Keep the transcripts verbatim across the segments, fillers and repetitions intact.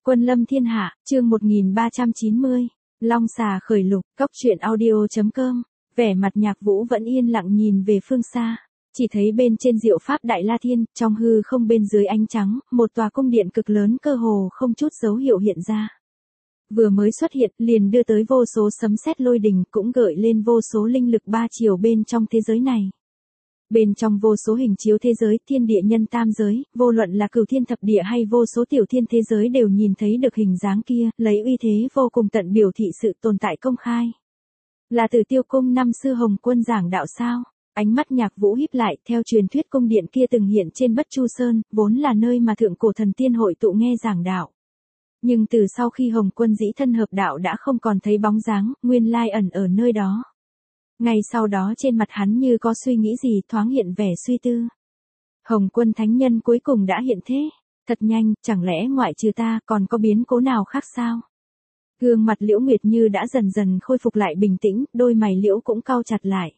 Quân lâm thiên hạ, chương một nghìn ba trăm chín mươi. Long xà khởi lục, cốc truyện audio chấm com. Vẻ mặt Nhạc Vũ vẫn yên lặng nhìn về phương xa, chỉ thấy bên trên diệu pháp Đại La Thiên, trong hư không bên dưới ánh trắng, một tòa cung điện cực lớn cơ hồ không chút dấu hiệu hiện ra. Vừa mới xuất hiện, liền đưa tới vô số sấm sét lôi đình, cũng gợi lên vô số linh lực ba chiều bên trong thế giới này. Bên trong vô số hình chiếu thế giới, thiên địa nhân tam giới, vô luận là cửu thiên thập địa hay vô số tiểu thiên thế giới đều nhìn thấy được hình dáng kia, lấy uy thế vô cùng tận biểu thị sự tồn tại công khai. Là Tử Tiêu Cung năm xưa Hồng Quân giảng đạo sao? Ánh mắt Nhạc Vũ híp lại, theo truyền thuyết cung điện kia từng hiện trên Bất Chu Sơn, vốn là nơi mà thượng cổ thần tiên hội tụ nghe giảng đạo. Nhưng từ sau khi Hồng Quân dĩ thân hợp đạo đã không còn thấy bóng dáng, nguyên lai ẩn ở nơi đó. Ngay sau đó trên mặt hắn như có suy nghĩ gì thoáng hiện vẻ suy tư. Hồng Quân thánh nhân cuối cùng đã hiện thế. Thật nhanh, chẳng lẽ ngoại trừ ta còn có biến cố nào khác sao? Gương mặt Liễu Nguyệt Như đã dần dần khôi phục lại bình tĩnh, đôi mày Liễu cũng cau chặt lại.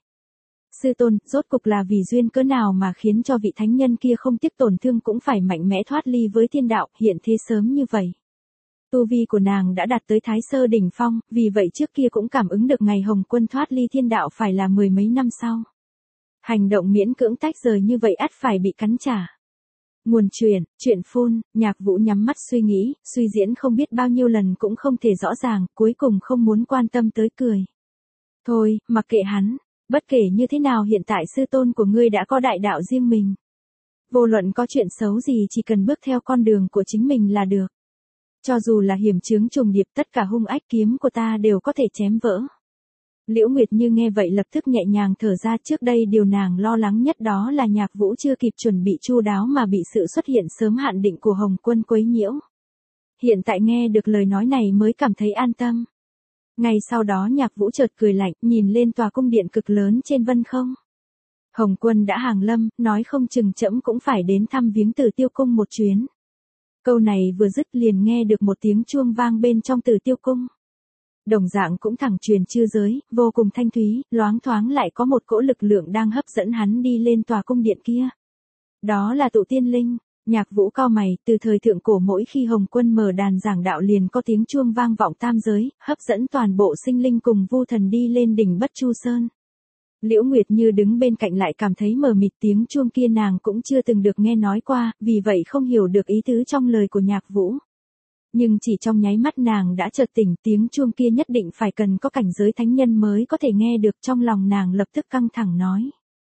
Sư tôn, rốt cục là vì duyên cớ nào mà khiến cho vị thánh nhân kia không tiếc tổn thương cũng phải mạnh mẽ thoát ly với thiên đạo, hiện thế sớm như vậy? Tu vi của nàng đã đạt tới Thái Sơ đỉnh phong, vì vậy trước kia cũng cảm ứng được ngày Hồng Quân thoát ly thiên đạo phải là mười mấy năm sau. Hành động miễn cưỡng tách rời như vậy ắt phải bị cắn trả. Nguồn truyền, chuyện phun, Nhạc Vũ nhắm mắt suy nghĩ, suy diễn không biết bao nhiêu lần cũng không thể rõ ràng, cuối cùng không muốn quan tâm tới cười. Thôi, mặc kệ hắn, bất kể như thế nào hiện tại sư tôn của ngươi đã có đại đạo riêng mình. Vô luận có chuyện xấu gì chỉ cần bước theo con đường của chính mình là được. Cho dù là hiểm chướng trùng điệp, tất cả hung ách kiếm của ta đều có thể chém vỡ. Liễu Nguyệt Như nghe vậy lập tức nhẹ nhàng thở ra, trước đây điều nàng lo lắng nhất đó là Nhạc Vũ chưa kịp chuẩn bị chu đáo mà bị sự xuất hiện sớm hạn định của Hồng Quân quấy nhiễu. Hiện tại nghe được lời nói này mới cảm thấy an tâm. Ngay sau đó Nhạc Vũ chợt cười lạnh, nhìn lên tòa cung điện cực lớn trên vân không. Hồng Quân đã hàng lâm, nói không chừng trẫm cũng phải đến thăm viếng Tử Tiêu Cung một chuyến. Câu này vừa dứt liền nghe được một tiếng chuông vang bên trong Tử Tiêu Cung. Đồng dạng cũng thẳng truyền chư giới, vô cùng thanh thúy, loáng thoáng lại có một cỗ lực lượng đang hấp dẫn hắn đi lên tòa cung điện kia. Đó là tụ tiên linh. Nhạc Vũ cau mày, từ thời thượng cổ mỗi khi Hồng Quân mở đàn giảng đạo liền có tiếng chuông vang vọng tam giới, hấp dẫn toàn bộ sinh linh cùng vu thần đi lên đỉnh Bất Chu Sơn. Liễu Nguyệt Như đứng bên cạnh lại cảm thấy mờ mịt, tiếng chuông kia nàng cũng chưa từng được nghe nói qua, vì vậy không hiểu được ý tứ trong lời của Nhạc Vũ. Nhưng chỉ trong nháy mắt nàng đã chợt tỉnh, tiếng chuông kia nhất định phải cần có cảnh giới thánh nhân mới có thể nghe được, trong lòng nàng lập tức căng thẳng nói.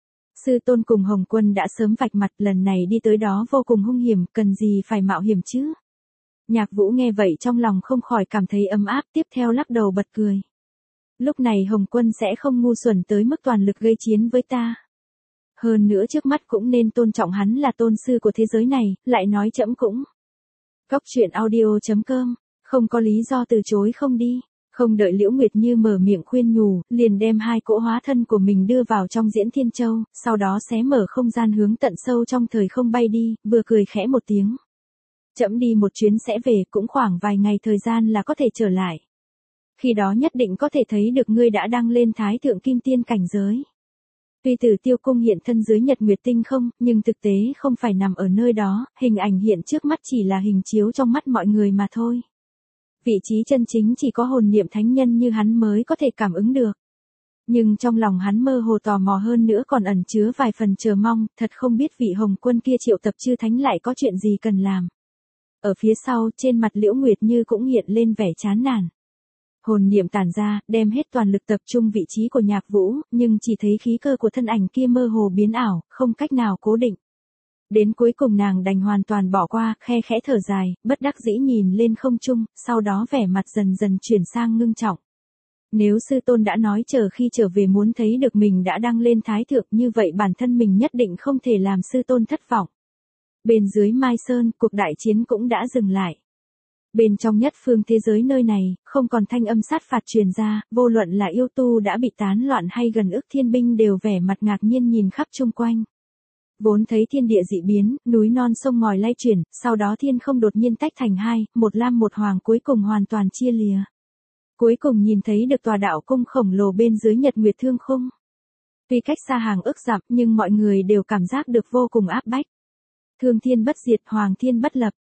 Sư tôn cùng Hồng Quân đã sớm vạch mặt, lần này đi tới đó vô cùng hung hiểm, cần gì phải mạo hiểm chứ? Nhạc Vũ nghe vậy trong lòng không khỏi cảm thấy ấm áp, tiếp theo lắc đầu bật cười. Lúc này Hồng Quân sẽ không ngu xuẩn tới mức toàn lực gây chiến với ta. Hơn nữa trước mắt cũng nên tôn trọng hắn là tôn sư của thế giới này, lại nói trẫm cũng. Cốc truyện audio chấm com, không có lý do từ chối không đi. Không đợi Liễu Nguyệt Như mở miệng khuyên nhủ, liền đem hai cỗ hóa thân của mình đưa vào trong Diễn Thiên Châu, sau đó xé mở không gian hướng tận sâu trong thời không bay đi, vừa cười khẽ một tiếng. Trẫm đi một chuyến sẽ về, cũng khoảng vài ngày thời gian là có thể trở lại. Khi đó nhất định có thể thấy được ngươi đã đăng lên Thái Thượng Kim Tiên cảnh giới. Tuy Tử Tiêu Cung hiện thân dưới Nhật Nguyệt Tinh không, nhưng thực tế không phải nằm ở nơi đó, hình ảnh hiện trước mắt chỉ là hình chiếu trong mắt mọi người mà thôi. Vị trí chân chính chỉ có hồn niệm thánh nhân như hắn mới có thể cảm ứng được. Nhưng trong lòng hắn mơ hồ tò mò hơn nữa còn ẩn chứa vài phần chờ mong, thật không biết vị Hồng Quân kia triệu tập chư thánh lại có chuyện gì cần làm. Ở phía sau, trên mặt Liễu Nguyệt Như cũng hiện lên vẻ chán nản. Hồn niệm tản ra, đem hết toàn lực tập trung vị trí của Nhạc Vũ, nhưng chỉ thấy khí cơ của thân ảnh kia mơ hồ biến ảo, không cách nào cố định. Đến cuối cùng nàng đành hoàn toàn bỏ qua, khe khẽ thở dài, bất đắc dĩ nhìn lên không trung, sau đó vẻ mặt dần dần chuyển sang ngưng trọng. Nếu sư tôn đã nói chờ khi trở về muốn thấy được mình đã đăng lên Thái Thượng, như vậy bản thân mình nhất định không thể làm sư tôn thất vọng. Bên dưới Mai Sơn, cuộc đại chiến cũng đã dừng lại. Bên trong nhất phương thế giới nơi này, không còn thanh âm sát phạt truyền ra, vô luận là yêu tu đã bị tán loạn hay gần ức thiên binh đều vẻ mặt ngạc nhiên nhìn khắp chung quanh. Vốn thấy thiên địa dị biến, núi non sông ngòi lay chuyển, sau đó thiên không đột nhiên tách thành hai, một lam một hoàng cuối cùng hoàn toàn chia lìa. Cuối cùng nhìn thấy được tòa đạo cung khổng lồ bên dưới Nhật Nguyệt Thương Khung. Tuy cách xa hàng ức dặm nhưng mọi người đều cảm giác được vô cùng áp bách. Thương thiên bất diệt, hoàng thiên bất lập.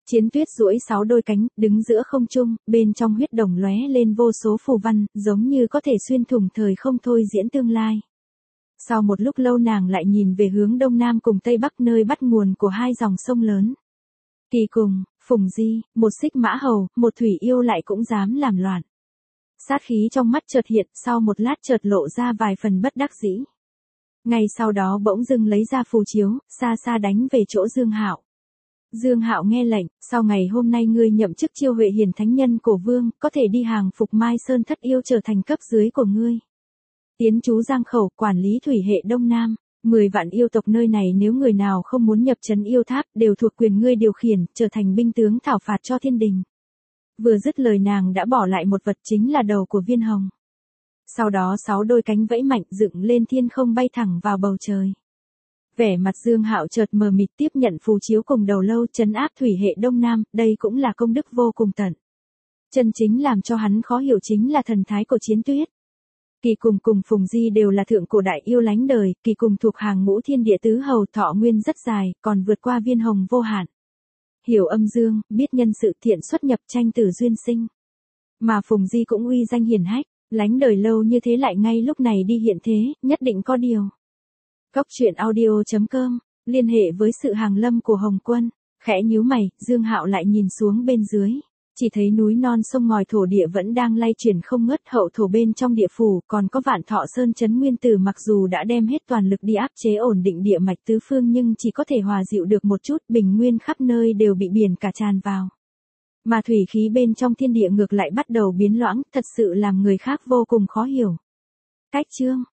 Chiến Tuyết duỗi sáu đôi cánh, đứng giữa không trung, bên trong huyết đồng lóe lên vô số phù văn, giống như có thể xuyên thủng thời không thôi diễn tương lai. Sau một lúc lâu nàng lại nhìn về hướng đông nam cùng tây bắc nơi bắt nguồn của hai dòng sông lớn. Kỳ cùng, Phùng Di, một xích mã hầu, một thủy yêu lại cũng dám làm loạn. Sát khí trong mắt chợt hiện, sau một lát chợt lộ ra vài phần bất đắc dĩ. Ngay sau đó bỗng dưng lấy ra phù chiếu, xa xa đánh về chỗ Dương Hạo. Dương Hạo nghe lệnh, sau ngày hôm nay ngươi nhậm chức Chiêu Huệ Hiền thánh nhân cổ vương, có thể đi hàng phục Mai Sơn thất yêu trở thành cấp dưới của ngươi. Tiến chú Giang Khẩu, quản lý thủy hệ Đông Nam, mười vạn yêu tộc nơi này nếu người nào không muốn nhập trấn yêu tháp, đều thuộc quyền ngươi điều khiển, trở thành binh tướng thảo phạt cho thiên đình. Vừa dứt lời nàng đã bỏ lại một vật chính là đầu của Viên Hồng. Sau đó sáu đôi cánh vẫy mạnh dựng lên thiên không bay thẳng vào bầu trời. Vẻ mặt Dương Hạo chợt mờ mịt tiếp nhận phù chiếu cùng đầu lâu trấn áp thủy hệ Đông Nam, đây cũng là công đức vô cùng tận. Chân chính làm cho hắn khó hiểu chính là thần thái của Chiến Tuyết. Kỳ cùng cùng Phùng Di đều là thượng cổ đại yêu lánh đời, Kỳ cùng thuộc hàng ngũ thiên địa tứ hầu thọ nguyên rất dài, còn vượt qua Viên Hồng vô hạn. Hiểu âm dương, biết nhân sự thiện xuất nhập tranh tử duyên sinh. Mà Phùng Di cũng uy danh hiển hách, lánh đời lâu như thế lại ngay lúc này đi hiện thế, nhất định có điều. Cốc truyện audio chấm com, liên hệ với sự hàng lâm của Hồng Quân, khẽ nhíu mày, Dương Hạo lại nhìn xuống bên dưới. Chỉ thấy núi non sông ngòi thổ địa vẫn đang lay chuyển không ngớt, hậu thổ bên trong địa phủ, còn có Vạn Thọ Sơn trấn nguyên tử mặc dù đã đem hết toàn lực đi áp chế ổn định địa mạch tứ phương nhưng chỉ có thể hòa dịu được một chút, bình nguyên khắp nơi đều bị biển cả tràn vào. Mà thủy khí bên trong thiên địa ngược lại bắt đầu biến loãng, thật sự làm người khác vô cùng khó hiểu. Cách chương